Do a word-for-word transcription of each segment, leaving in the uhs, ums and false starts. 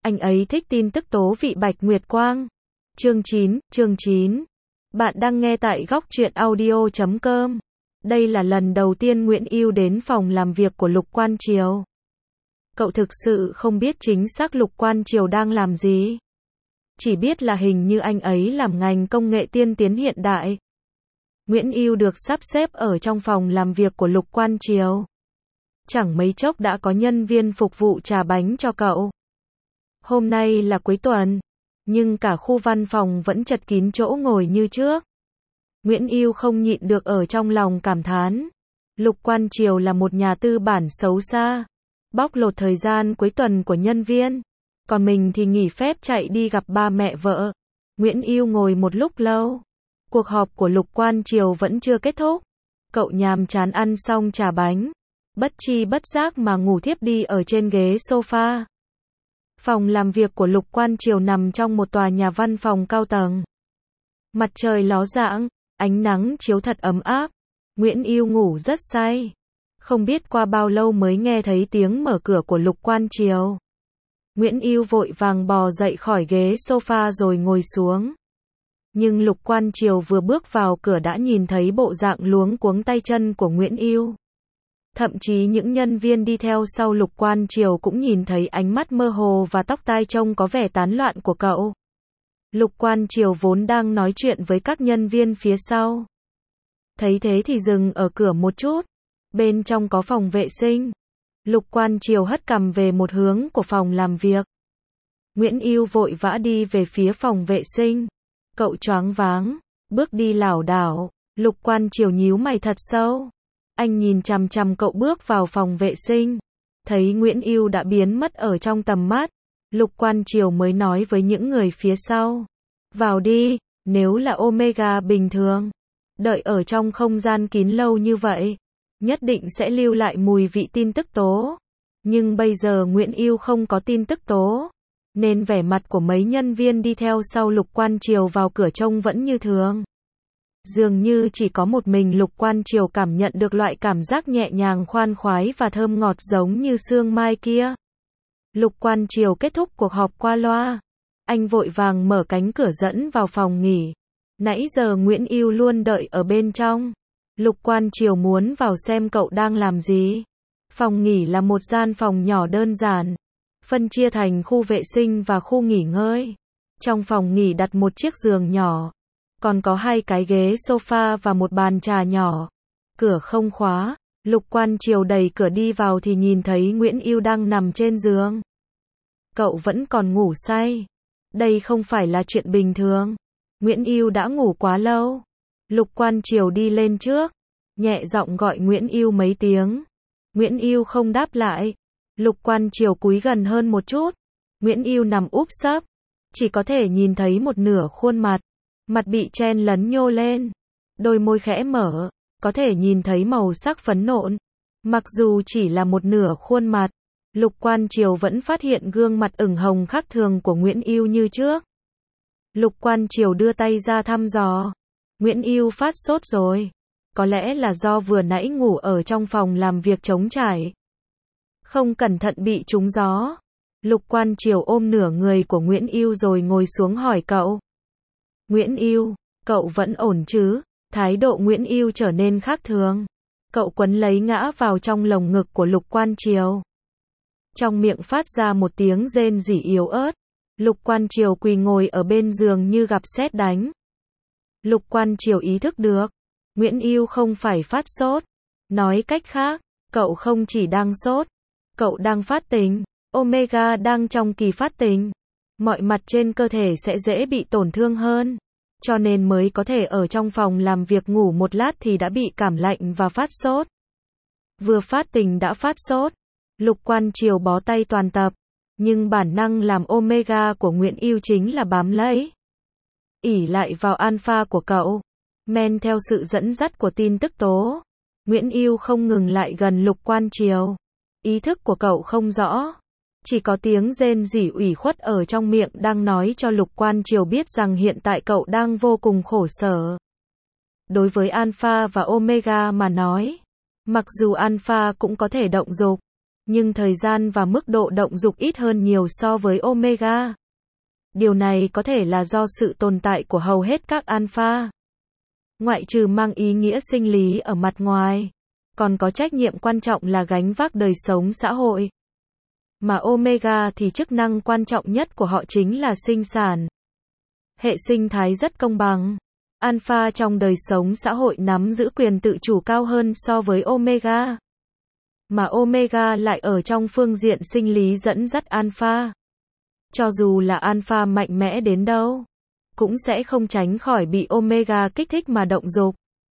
Anh ấy thích tin tức tố vị Bạch Nguyệt Quang. Chương chín, chương chín. Bạn đang nghe tại góc truyện audio chấm com. Đây là lần đầu tiên Nguyễn Yêu đến phòng làm việc của Lục Quan Triều. Cậu thực sự không biết chính xác Lục Quan Triều đang làm gì. Chỉ biết là hình như anh ấy làm ngành công nghệ tiên tiến hiện đại. Nguyễn Yêu được sắp xếp ở trong phòng làm việc của Lục Quan Triều. Chẳng mấy chốc đã có nhân viên phục vụ trà bánh cho cậu. Hôm nay là cuối tuần, nhưng cả khu văn phòng vẫn chật kín chỗ ngồi như trước. Nguyễn Yêu không nhịn được ở trong lòng cảm thán. Lục Quan Triều là một nhà tư bản xấu xa, bóc lột thời gian cuối tuần của nhân viên. Còn mình thì nghỉ phép chạy đi gặp ba mẹ vợ. Nguyễn Yêu ngồi một lúc lâu. Cuộc họp của Lục Quan Triều vẫn chưa kết thúc. Cậu nhàm chán ăn xong trà bánh, bất tri bất giác mà ngủ thiếp đi ở trên ghế sofa. Phòng làm việc của Lục Quan Triều nằm trong một tòa nhà văn phòng cao tầng. Mặt trời ló dạng, ánh nắng chiếu thật ấm áp. Nguyễn Yêu ngủ rất say. Không biết qua bao lâu mới nghe thấy tiếng mở cửa của Lục Quan Triều. Nguyễn Yêu vội vàng bò dậy khỏi ghế sofa rồi ngồi xuống. Nhưng Lục Quan Triều vừa bước vào cửa đã nhìn thấy bộ dạng luống cuống tay chân của Nguyễn Yêu. Thậm chí những nhân viên đi theo sau Lục Quan Triều cũng nhìn thấy ánh mắt mơ hồ và tóc tai trông có vẻ tán loạn của cậu. Lục Quan Triều vốn đang nói chuyện với các nhân viên phía sau. Thấy thế thì dừng ở cửa một chút. Bên trong có phòng vệ sinh. Lục Quan Triều hất cằm về một hướng của phòng làm việc. Nguyễn Yêu vội vã đi về phía phòng vệ sinh. Cậu choáng váng, bước đi lảo đảo. Lục Quan Triều nhíu mày thật sâu. Anh nhìn chằm chằm cậu bước vào phòng vệ sinh. Thấy Nguyễn Yêu đã biến mất ở trong tầm mắt. Lục Quan Triều mới nói với những người phía sau. Vào đi, nếu là Omega bình thường. Đợi ở trong không gian kín lâu như vậy, nhất định sẽ lưu lại mùi vị tin tức tố. Nhưng bây giờ Nguyễn Yêu không có tin tức tố, nên vẻ mặt của mấy nhân viên đi theo sau Lục Quan Triều vào cửa trông vẫn như thường. Dường như chỉ có một mình Lục Quan Triều cảm nhận được loại cảm giác nhẹ nhàng khoan khoái và thơm ngọt giống như sương mai kia. Lục Quan Triều kết thúc cuộc họp qua loa. Anh vội vàng mở cánh cửa dẫn vào phòng nghỉ. Nãy giờ Nguyễn Yêu luôn đợi ở bên trong. Lục Quan Triều muốn vào xem cậu đang làm gì. Phòng nghỉ là một gian phòng nhỏ đơn giản, phân chia thành khu vệ sinh và khu nghỉ ngơi. Trong phòng nghỉ đặt một chiếc giường nhỏ, còn có hai cái ghế sofa và một bàn trà nhỏ. Cửa không khóa. Lục Quan Triều đẩy cửa đi vào thì nhìn thấy Nguyễn Yêu đang nằm trên giường. Cậu vẫn còn ngủ say. Đây không phải là chuyện bình thường. Nguyễn Yêu đã ngủ quá lâu. Lục Quan Triều đi lên trước, nhẹ giọng gọi Nguyễn Yêu mấy tiếng. Nguyễn Yêu không đáp lại. Lục Quan Triều cúi gần hơn một chút. Nguyễn Yêu nằm úp sấp, chỉ có thể nhìn thấy một nửa khuôn mặt. Mặt bị chen lấn nhô lên, đôi môi khẽ mở, có thể nhìn thấy màu sắc phấn nộn. Mặc dù chỉ là một nửa khuôn mặt, Lục Quan Triều vẫn phát hiện gương mặt ửng hồng khác thường của Nguyễn Yêu như trước. Lục Quan Triều đưa tay ra thăm dò. Nguyễn Yêu phát sốt rồi. Có lẽ là do vừa nãy ngủ ở trong phòng làm việc trống trải, không cẩn thận bị trúng gió. Lục Quan Triều ôm nửa người của Nguyễn Yêu rồi ngồi xuống hỏi cậu. Nguyễn Yêu, cậu vẫn ổn chứ? Thái độ Nguyễn Yêu trở nên khác thường. Cậu quấn lấy ngã vào trong lồng ngực của Lục Quan Triều. Trong miệng phát ra một tiếng rên rỉ yếu ớt. Lục Quan Triều quỳ ngồi ở bên giường như gặp sét đánh. Lục Quan Triều ý thức được, Nguyễn Yêu không phải phát sốt. Nói cách khác, cậu không chỉ đang sốt, cậu đang phát tình. Omega đang trong kỳ phát tình. Mọi mặt trên cơ thể sẽ dễ bị tổn thương hơn. Cho nên mới có thể ở trong phòng làm việc ngủ một lát thì đã bị cảm lạnh và phát sốt. Vừa phát tình đã phát sốt. Lục Quan Triều bó tay toàn tập. Nhưng bản năng làm Omega của Nguyễn Yêu chính là bám lấy, ỷ lại vào alpha của cậu. Men theo sự dẫn dắt của tin tức tố, Nguyễn Yêu không ngừng lại gần Lục Quan Triều. Ý thức của cậu không rõ. Chỉ có tiếng rên rỉ ủy khuất ở trong miệng đang nói cho Lục Quan Triều biết rằng hiện tại cậu đang vô cùng khổ sở. Đối với Alpha và Omega mà nói, mặc dù Alpha cũng có thể động dục, nhưng thời gian và mức độ động dục ít hơn nhiều so với omega. Điều này có thể là do sự tồn tại của hầu hết các alpha. Ngoại trừ mang ý nghĩa sinh lý ở mặt ngoài, còn có trách nhiệm quan trọng là gánh vác đời sống xã hội. Mà omega thì chức năng quan trọng nhất của họ chính là sinh sản. Hệ sinh thái rất công bằng. Alpha trong đời sống xã hội nắm giữ quyền tự chủ cao hơn so với omega. Mà omega lại ở trong phương diện sinh lý dẫn dắt alpha. Cho dù là alpha mạnh mẽ đến đâu, cũng sẽ không tránh khỏi bị omega kích thích mà động dục.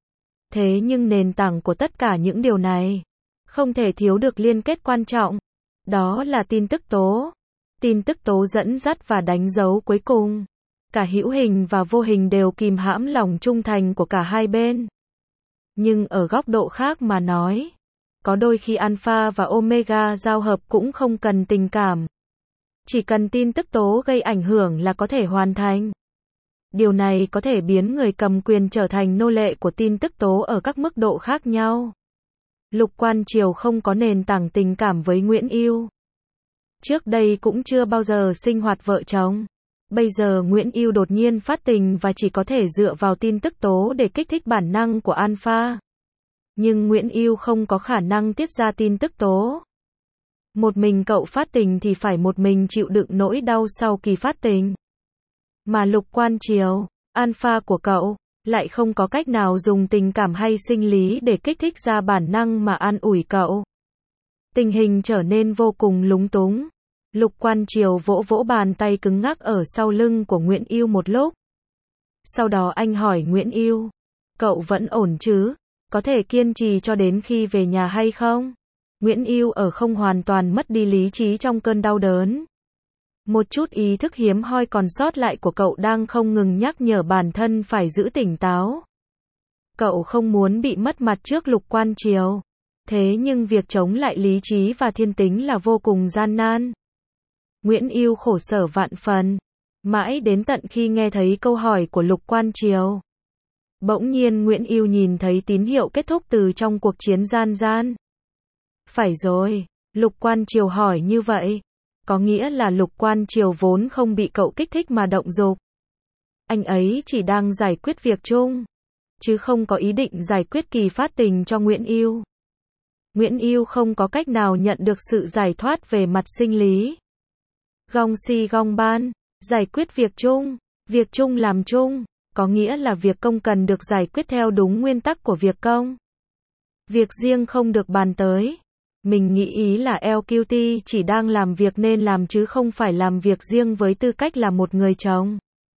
Thế nhưng nền tảng của tất cả những điều này, không thể thiếu được liên kết quan trọng. Đó là tin tức tố. Tin tức tố dẫn dắt và đánh dấu cuối cùng. Cả hữu hình và vô hình đều kìm hãm lòng trung thành của cả hai bên. Nhưng ở góc độ khác mà nói, có đôi khi alpha và omega giao hợp cũng không cần tình cảm. Chỉ cần tin tức tố gây ảnh hưởng là có thể hoàn thành. Điều này có thể biến người cầm quyền trở thành nô lệ của tin tức tố ở các mức độ khác nhau. Lục Quan Triều không có nền tảng tình cảm với Nguyễn Yêu. Trước đây cũng chưa bao giờ sinh hoạt vợ chồng. Bây giờ Nguyễn Yêu đột nhiên phát tình và chỉ có thể dựa vào tin tức tố để kích thích bản năng của alpha. Nhưng Nguyễn Yêu không có khả năng tiết ra tin tức tố. Một mình cậu phát tình thì phải một mình chịu đựng nỗi đau sau kỳ phát tình. Mà Lục Quan Triều, alpha của cậu, lại không có cách nào dùng tình cảm hay sinh lý để kích thích ra bản năng mà an ủi cậu. Tình hình trở nên vô cùng lúng túng. Lục Quan Triều vỗ vỗ bàn tay cứng ngắc ở sau lưng của Nguyễn Yêu một lúc. Sau đó anh hỏi Nguyễn Yêu, cậu vẫn ổn chứ? Có thể kiên trì cho đến khi về nhà hay không? Nguyễn Yêu ở không hoàn toàn mất đi lý trí trong cơn đau đớn. Một chút ý thức hiếm hoi còn sót lại của cậu đang không ngừng nhắc nhở bản thân phải giữ tỉnh táo. Cậu không muốn bị mất mặt trước Lục Quan Triều. Thế nhưng việc chống lại lý trí và thiên tính là vô cùng gian nan. Nguyễn Yêu khổ sở vạn phần. Mãi đến tận khi nghe thấy câu hỏi của Lục Quan Triều. Bỗng nhiên Nguyễn Yêu nhìn thấy tín hiệu kết thúc từ trong cuộc chiến gian gian. Phải rồi, Lục Quan Triều hỏi như vậy. Có nghĩa là Lục Quan Triều vốn không bị cậu kích thích mà động dục. Anh ấy chỉ đang giải quyết việc chung, chứ không có ý định giải quyết kỳ phát tình cho Nguyễn Yêu. Nguyễn Yêu không có cách nào nhận được sự giải thoát về mặt sinh lý. Gong si gong ban, giải quyết việc chung, việc chung làm chung, có nghĩa là việc công cần được giải quyết theo đúng nguyên tắc của việc công. Việc riêng không được bàn tới. Mình nghĩ ý là lờ quy tê chỉ đang làm việc nên làm chứ không phải làm việc riêng với tư cách là một người chồng.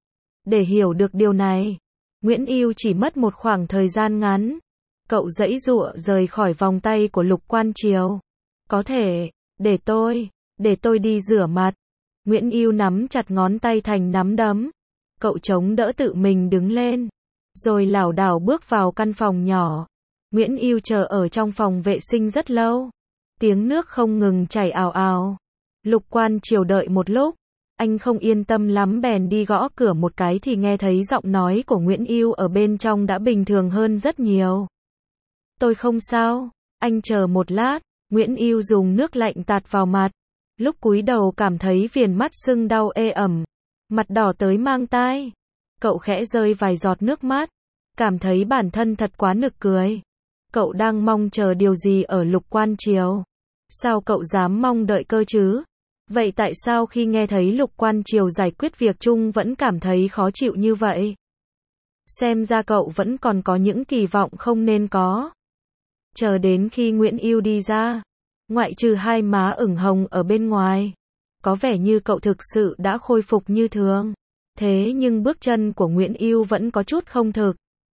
Để hiểu được điều này, Nguyễn Yêu chỉ mất một khoảng thời gian ngắn. Cậu giãy giụa rời khỏi vòng tay của Lục Quan Triều. Có thể, để tôi, để tôi đi rửa mặt. Nguyễn Yêu nắm chặt ngón tay thành nắm đấm. Cậu chống đỡ tự mình đứng lên, rồi lảo đảo bước vào căn phòng nhỏ. Nguyễn Yêu chờ ở trong phòng vệ sinh rất lâu. Tiếng nước không ngừng chảy ào ào. Lục Quan Triều đợi một lúc, anh không yên tâm lắm bèn đi gõ cửa một cái thì nghe thấy giọng nói của Nguyễn Yêu ở bên trong đã bình thường hơn rất nhiều. Tôi không sao, anh chờ một lát. Nguyễn Yêu dùng nước lạnh tạt vào mặt. Lúc cúi đầu cảm thấy viền mắt sưng đau ê ẩm, mặt đỏ tới mang tai. Cậu khẽ rơi vài giọt nước mắt, cảm thấy bản thân thật quá nực cười. Cậu đang mong chờ điều gì ở Lục Quan Triều? Sao cậu dám mong đợi cơ chứ? Vậy tại sao khi nghe thấy Lục Quan Triều giải quyết việc chung vẫn cảm thấy khó chịu như vậy? Xem ra cậu vẫn còn có những kỳ vọng không nên có. Chờ đến khi Nguyễn Yêu đi ra, ngoại trừ hai má ửng hồng ở bên ngoài, có vẻ như cậu thực sự đã khôi phục như thường. Thế nhưng bước chân của Nguyễn Yêu vẫn có chút không thực.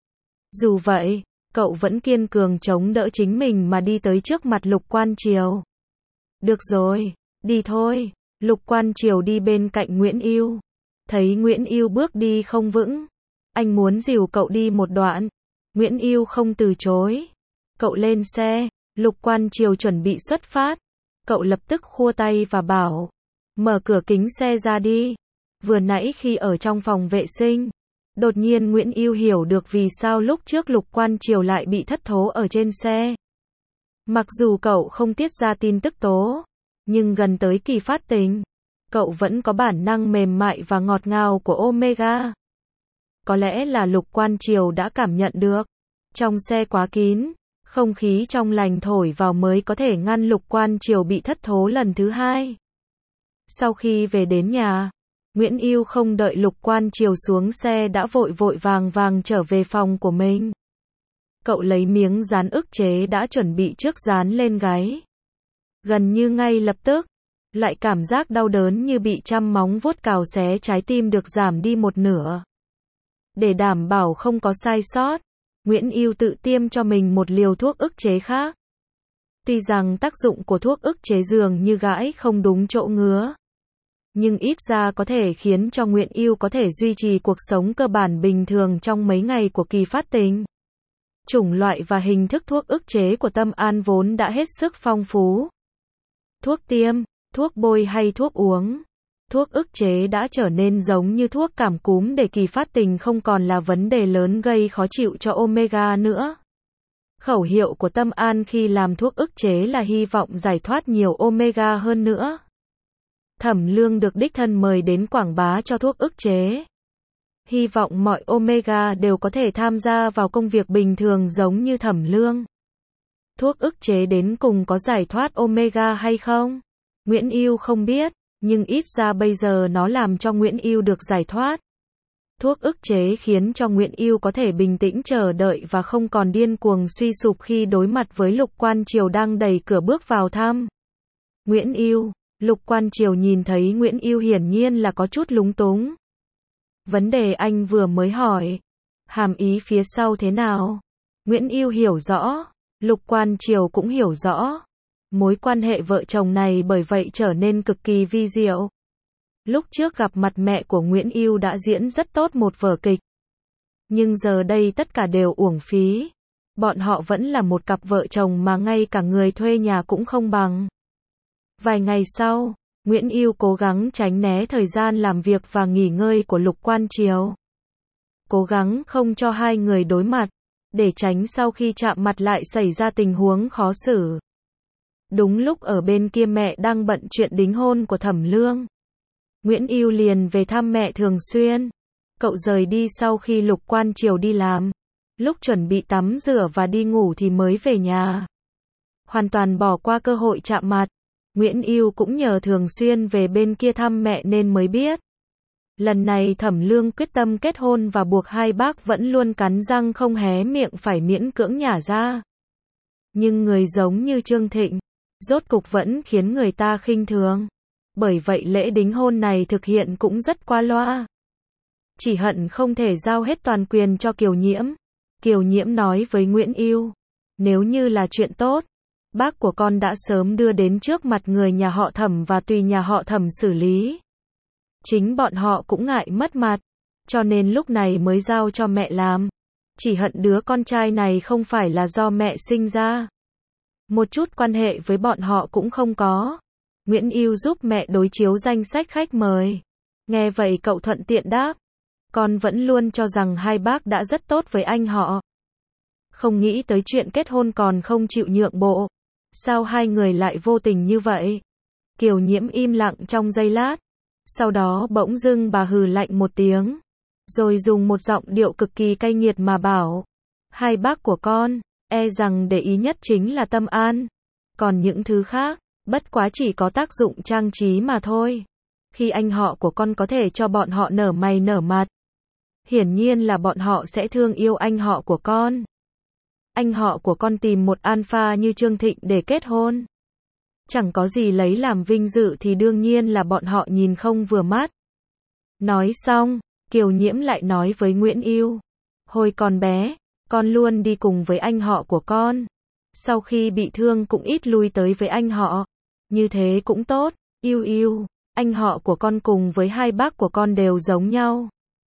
Dù vậy, cậu vẫn kiên cường chống đỡ chính mình mà đi tới trước mặt Lục Quan Triều. Được rồi, đi thôi. Lục Quan Triều đi bên cạnh Nguyễn Yêu. Thấy Nguyễn Yêu bước đi không vững, anh muốn dìu cậu đi một đoạn. Nguyễn Yêu không từ chối. Cậu lên xe. Lục Quan Triều chuẩn bị xuất phát. Cậu lập tức khua tay và bảo, mở cửa kính xe ra đi. Vừa nãy khi ở trong phòng vệ sinh, đột nhiên Nguyễn Yêu hiểu được vì sao lúc trước Lục Quan Triều lại bị thất thố ở trên xe. Mặc dù cậu không tiết ra tin tức tố, nhưng gần tới kỳ phát tình, cậu vẫn có bản năng mềm mại và ngọt ngào của Omega. Có lẽ là Lục Quan Triều đã cảm nhận được. Trong xe quá kín, không khí trong lành thổi vào mới có thể ngăn Lục Quan Triều bị thất thố lần thứ hai. Sau khi về đến nhà, Nguyễn Yêu không đợi Lục Quan Triều xuống xe đã vội vội vàng vàng trở về phòng của mình. Cậu lấy miếng dán ức chế đã chuẩn bị trước dán lên gáy. Gần như ngay lập tức, loại cảm giác đau đớn như bị trăm móng vuốt cào xé trái tim được giảm đi một nửa. Để đảm bảo không có sai sót, Nguyễn Yêu tự tiêm cho mình một liều thuốc ức chế khác. Tuy rằng tác dụng của thuốc ức chế dường như gãi không đúng chỗ ngứa, nhưng ít ra có thể khiến cho Nguyễn Yêu có thể duy trì cuộc sống cơ bản bình thường trong mấy ngày của kỳ phát tình. Chủng loại và hình thức thuốc ức chế của Tâm An vốn đã hết sức phong phú. Thuốc tiêm, thuốc bôi hay thuốc uống. Thuốc ức chế đã trở nên giống như thuốc cảm cúm để kỳ phát tình không còn là vấn đề lớn gây khó chịu cho Omega nữa. Khẩu hiệu của Tâm An khi làm thuốc ức chế là hy vọng giải thoát nhiều Omega hơn nữa. Thẩm Lương được đích thân mời đến quảng bá cho thuốc ức chế. Hy vọng mọi Omega đều có thể tham gia vào công việc bình thường giống như Thẩm Lương. Thuốc ức chế đến cùng có giải thoát Omega hay không? Nguyễn Yêu không biết, nhưng ít ra bây giờ nó làm cho Nguyễn Yêu được giải thoát. Thuốc ức chế khiến cho Nguyễn Yêu có thể bình tĩnh chờ đợi và không còn điên cuồng suy sụp khi đối mặt với Lục Quan Triều đang đẩy cửa bước vào thăm. Nguyễn Yêu, Lục Quan Triều nhìn thấy Nguyễn Yêu hiển nhiên là có chút lúng túng. Vấn đề anh vừa mới hỏi, hàm ý phía sau thế nào? Nguyễn Yêu hiểu rõ, Lục Quan Triều cũng hiểu rõ. Mối quan hệ vợ chồng này bởi vậy trở nên cực kỳ vi diệu. Lúc trước gặp mặt mẹ của Nguyễn Yêu đã diễn rất tốt một vở kịch. Nhưng giờ đây tất cả đều uổng phí. Bọn họ vẫn là một cặp vợ chồng mà ngay cả người thuê nhà cũng không bằng. Vài ngày sau, Nguyễn Yêu cố gắng tránh né thời gian làm việc và nghỉ ngơi của Lục Quan Triều. Cố gắng không cho hai người đối mặt, để tránh sau khi chạm mặt lại xảy ra tình huống khó xử. Đúng lúc ở bên kia mẹ đang bận chuyện đính hôn của Thẩm Lương, Nguyễn Yêu liền về thăm mẹ thường xuyên. Cậu rời đi sau khi Lục Quan Triều đi làm. Lúc chuẩn bị tắm rửa và đi ngủ thì mới về nhà. Hoàn toàn bỏ qua cơ hội chạm mặt. Nguyễn Yêu cũng nhờ thường xuyên về bên kia thăm mẹ nên mới biết. Lần này Thẩm Lương quyết tâm kết hôn và buộc hai bác vẫn luôn cắn răng không hé miệng phải miễn cưỡng nhả ra. Nhưng người giống như Trương Thịnh, rốt cục vẫn khiến người ta khinh thường. Bởi vậy lễ đính hôn này thực hiện cũng rất qua loa. Chỉ hận không thể giao hết toàn quyền cho Kiều Nhiễm. Kiều Nhiễm nói với Nguyễn Yêu, nếu như là chuyện tốt, bác của con đã sớm đưa đến trước mặt người nhà họ Thẩm và tùy nhà họ Thẩm xử lý. Chính bọn họ cũng ngại mất mặt, cho nên lúc này mới giao cho mẹ làm. Chỉ hận đứa con trai này không phải là do mẹ sinh ra. Một chút quan hệ với bọn họ cũng không có. Nguyễn Yêu giúp mẹ đối chiếu danh sách khách mời. Nghe vậy cậu thuận tiện đáp. Con vẫn luôn cho rằng hai bác đã rất tốt với anh họ. Không nghĩ tới chuyện kết hôn còn không chịu nhượng bộ. Sao hai người lại vô tình như vậy? Kiều Nhiễm im lặng trong giây lát. Sau đó bỗng dưng bà hừ lạnh một tiếng. Rồi dùng một giọng điệu cực kỳ cay nghiệt mà bảo. Hai bác của con, e rằng để ý nhất chính là Tâm An. Còn những thứ khác, bất quá chỉ có tác dụng trang trí mà thôi. Khi anh họ của con có thể cho bọn họ nở mày nở mặt. Hiển nhiên là bọn họ sẽ thương yêu anh họ của con. Anh họ của con tìm một alpha như Trương Thịnh để kết hôn. Chẳng có gì lấy làm vinh dự thì đương nhiên là bọn họ nhìn không vừa mắt. Nói xong, Kiều Nhiễm lại nói với Nguyễn Yêu. Hồi còn bé, con luôn đi cùng với anh họ của con. Sau khi bị thương cũng ít lui tới với anh họ. Như thế cũng tốt, Yêu Yêu. Anh họ của con cùng với hai bác của con đều giống nhau.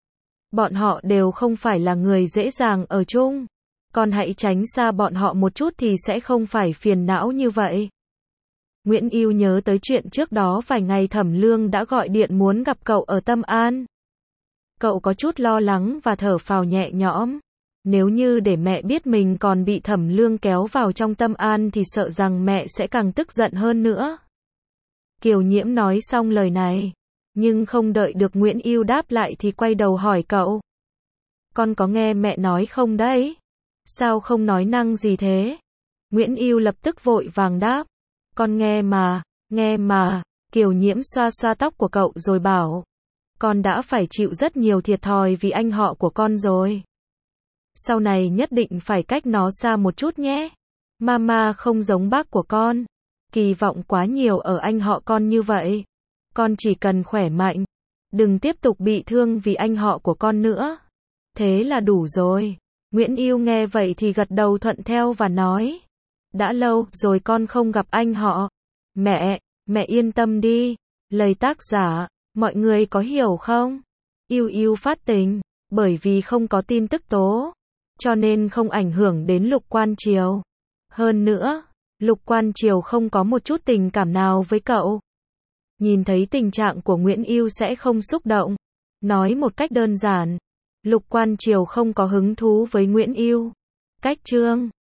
Bọn họ đều không phải là người dễ dàng ở chung. Con hãy tránh xa bọn họ một chút thì sẽ không phải phiền não như vậy. Nguyễn Yêu nhớ tới chuyện trước đó vài ngày Thẩm Lương đã gọi điện muốn gặp cậu ở Tâm An. Cậu có chút lo lắng và thở phào nhẹ nhõm. Nếu như để mẹ biết mình còn bị Thẩm Lương kéo vào trong Tâm An thì sợ rằng mẹ sẽ càng tức giận hơn nữa. Kiều Nhiễm nói xong lời này, nhưng không đợi được Nguyễn Ưu đáp lại thì quay đầu hỏi cậu. Con có nghe mẹ nói không đấy? Sao không nói năng gì thế? Nguyễn Ưu lập tức vội vàng đáp. Con nghe mà, nghe mà. Kiều Nhiễm xoa xoa tóc của cậu rồi bảo. Con đã phải chịu rất nhiều thiệt thòi vì anh họ của con rồi. Sau này nhất định phải cách nó xa một chút nhé. Mama không giống bác của con. Kỳ vọng quá nhiều ở anh họ con như vậy. Con chỉ cần khỏe mạnh. Đừng tiếp tục bị thương vì anh họ của con nữa. Thế là đủ rồi. Nguyễn Ưu nghe vậy thì gật đầu thuận theo và nói. Đã lâu rồi con không gặp anh họ. Mẹ, mẹ yên tâm đi. Lời tác giả, mọi người có hiểu không? Ưu Ưu phát tình, bởi vì không có tin tức tố, cho nên không ảnh hưởng đến Lục Quan Triều. Hơn nữa, Lục Quan Triều không có một chút tình cảm nào với cậu. Nhìn thấy tình trạng của Nguyễn Ưu sẽ không xúc động. Nói một cách đơn giản, Lục Quan Triều không có hứng thú với Nguyễn Ưu. Cách chương